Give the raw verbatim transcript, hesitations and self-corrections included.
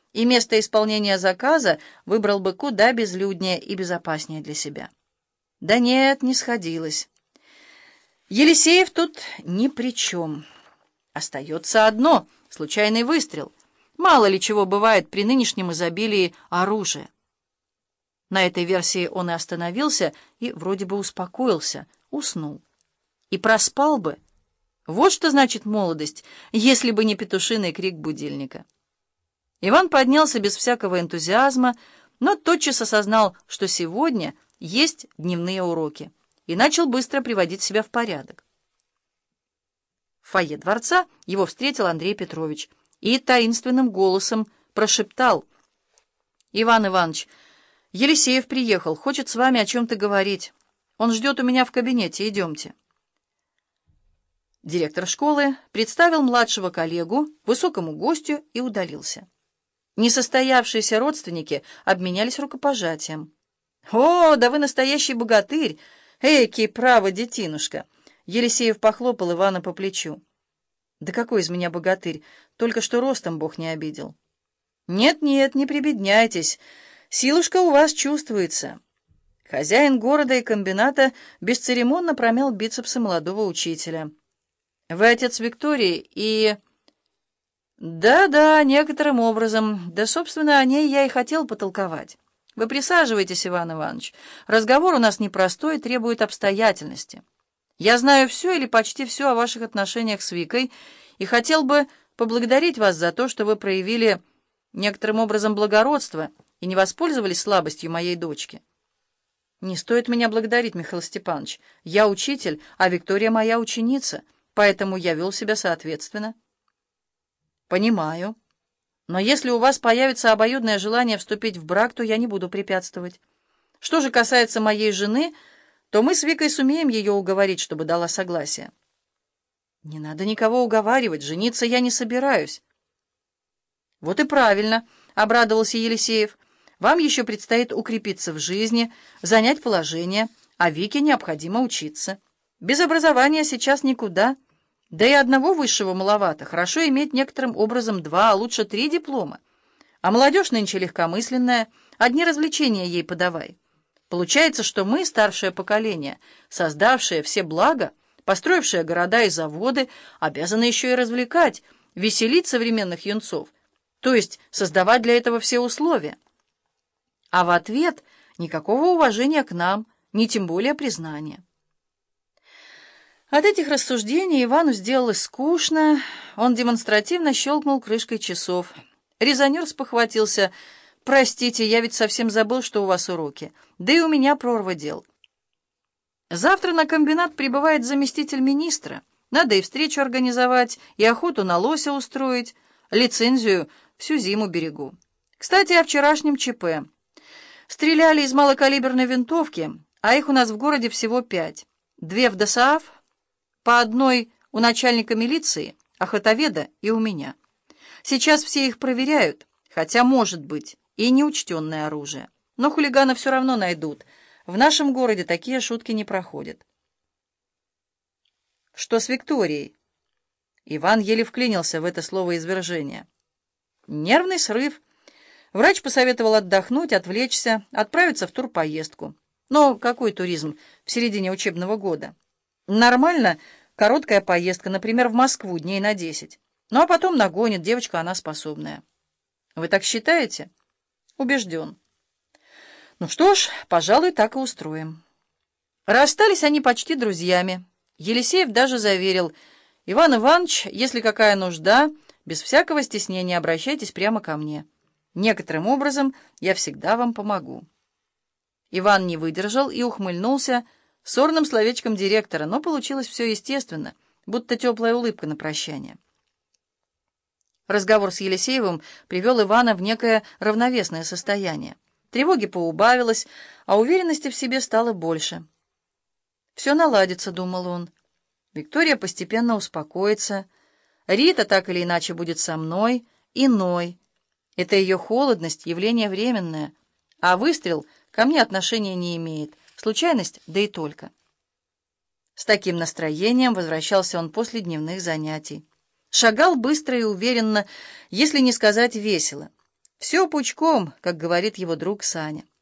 и место исполнения заказа выбрал бы куда безлюднее и безопаснее для себя. Да нет, не сходилось. Елисеев тут ни при чем. Остается одно — случайный выстрел. Мало ли чего бывает при нынешнем изобилии оружия. На этой версии он и остановился, и вроде бы успокоился, уснул. И проспал бы. Вот что значит молодость, если бы не петушиный крик будильника. Иван поднялся без всякого энтузиазма, но тотчас осознал, что сегодня есть дневные уроки, и начал быстро приводить себя в порядок. В фойе дворца его встретил Андрей Петрович и таинственным голосом прошептал: «Иван Иванович, Елисеев приехал, хочет с вами о чем-то говорить. Он ждет у меня в кабинете, идемте». Директор школы представил младшего коллегу высокому гостю и удалился. Несостоявшиеся родственники обменялись рукопожатием. «О, да вы настоящий богатырь! Эки, право, детинушка!» Елисеев похлопал Ивана по плечу. «Да какой из меня богатырь? Только что ростом Бог не обидел». «Нет-нет, не прибедняйтесь. Силушка у вас чувствуется». Хозяин города и комбината бесцеремонно промял бицепсы молодого учителя. «Вы отец Виктории и...» «Да-да, некоторым образом. Да, собственно, о ней я и хотел потолковать. Вы присаживайтесь, Иван Иванович. Разговор у нас непростой и требует обстоятельности. Я знаю все или почти все о ваших отношениях с Викой и хотел бы поблагодарить вас за то, что вы проявили некоторым образом благородство и не воспользовались слабостью моей дочки». «Не стоит меня благодарить, Михаил Степанович. Я учитель, а Виктория моя ученица, поэтому я вел себя соответственно». «Понимаю. Но если у вас появится обоюдное желание вступить в брак, то я не буду препятствовать. Что же касается моей жены, то мы с Викой сумеем ее уговорить, чтобы дала согласие». «Не надо никого уговаривать, жениться я не собираюсь». «Вот и правильно», — обрадовался Елисеев. «Вам еще предстоит укрепиться в жизни, занять положение, а Вике необходимо учиться. Без образования сейчас никуда. Да и одного высшего маловато. Хорошо иметь некоторым образом два, а лучше три диплома. А молодежь нынче легкомысленная, одни развлечения ей подавай. Получается, что мы, старшее поколение, создавшее все блага, построившие города и заводы, обязаны еще и развлекать, веселить современных юнцов, то есть создавать для этого все условия. А в ответ никакого уважения к нам, ни тем более признания». От этих рассуждений Ивану сделалось скучно. Он демонстративно щелкнул крышкой часов. Резонер спохватился: «Простите, я ведь совсем забыл, что у вас уроки. Да и у меня прорва дел. Завтра на комбинат прибывает заместитель министра. Надо и встречу организовать, и охоту на лося устроить. Лицензию всю зиму берегу. Кстати, о вчерашнем ЧП. Стреляли из малокалиберной винтовки, а их у нас в городе всего пять. Две в ДОСААФ, по одной у начальника милиции, охотоведа и у меня. Сейчас все их проверяют, хотя, может быть, и неучтенное оружие. Но хулиганы все равно найдут. В нашем городе такие шутки не проходят». «Что с Викторией?» Иван еле вклинился в это словоизвержение. «Нервный срыв. Врач посоветовал отдохнуть, отвлечься, отправиться в турпоездку. Но какой туризм в середине учебного года? Нормально, короткая поездка, например, в Москву дней на десять. Ну а потом нагонит, девочка она способная». «Вы так считаете?» «Убежден». «Ну что ж, пожалуй, так и устроим». Расстались они почти друзьями. Елисеев даже заверил: «Иван Иванович, если какая нужда, без всякого стеснения обращайтесь прямо ко мне. Некоторым образом я всегда вам помогу». Иван не выдержал и ухмыльнулся сорным словечком директора, но получилось все естественно, будто теплая улыбка на прощание. Разговор с Елисеевым привел Ивана в некое равновесное состояние. Тревоги поубавилось, а уверенности в себе стало больше. «Все наладится», — думал он. «Виктория постепенно успокоится. Рита так или иначе будет со мной, иной. Это ее холодность, явление временное, а выстрел ко мне отношения не имеет. Случайность, да и только». С таким настроением возвращался он после дневных занятий. Шагал быстро и уверенно, если не сказать весело. Все пучком, как говорит его друг Саня.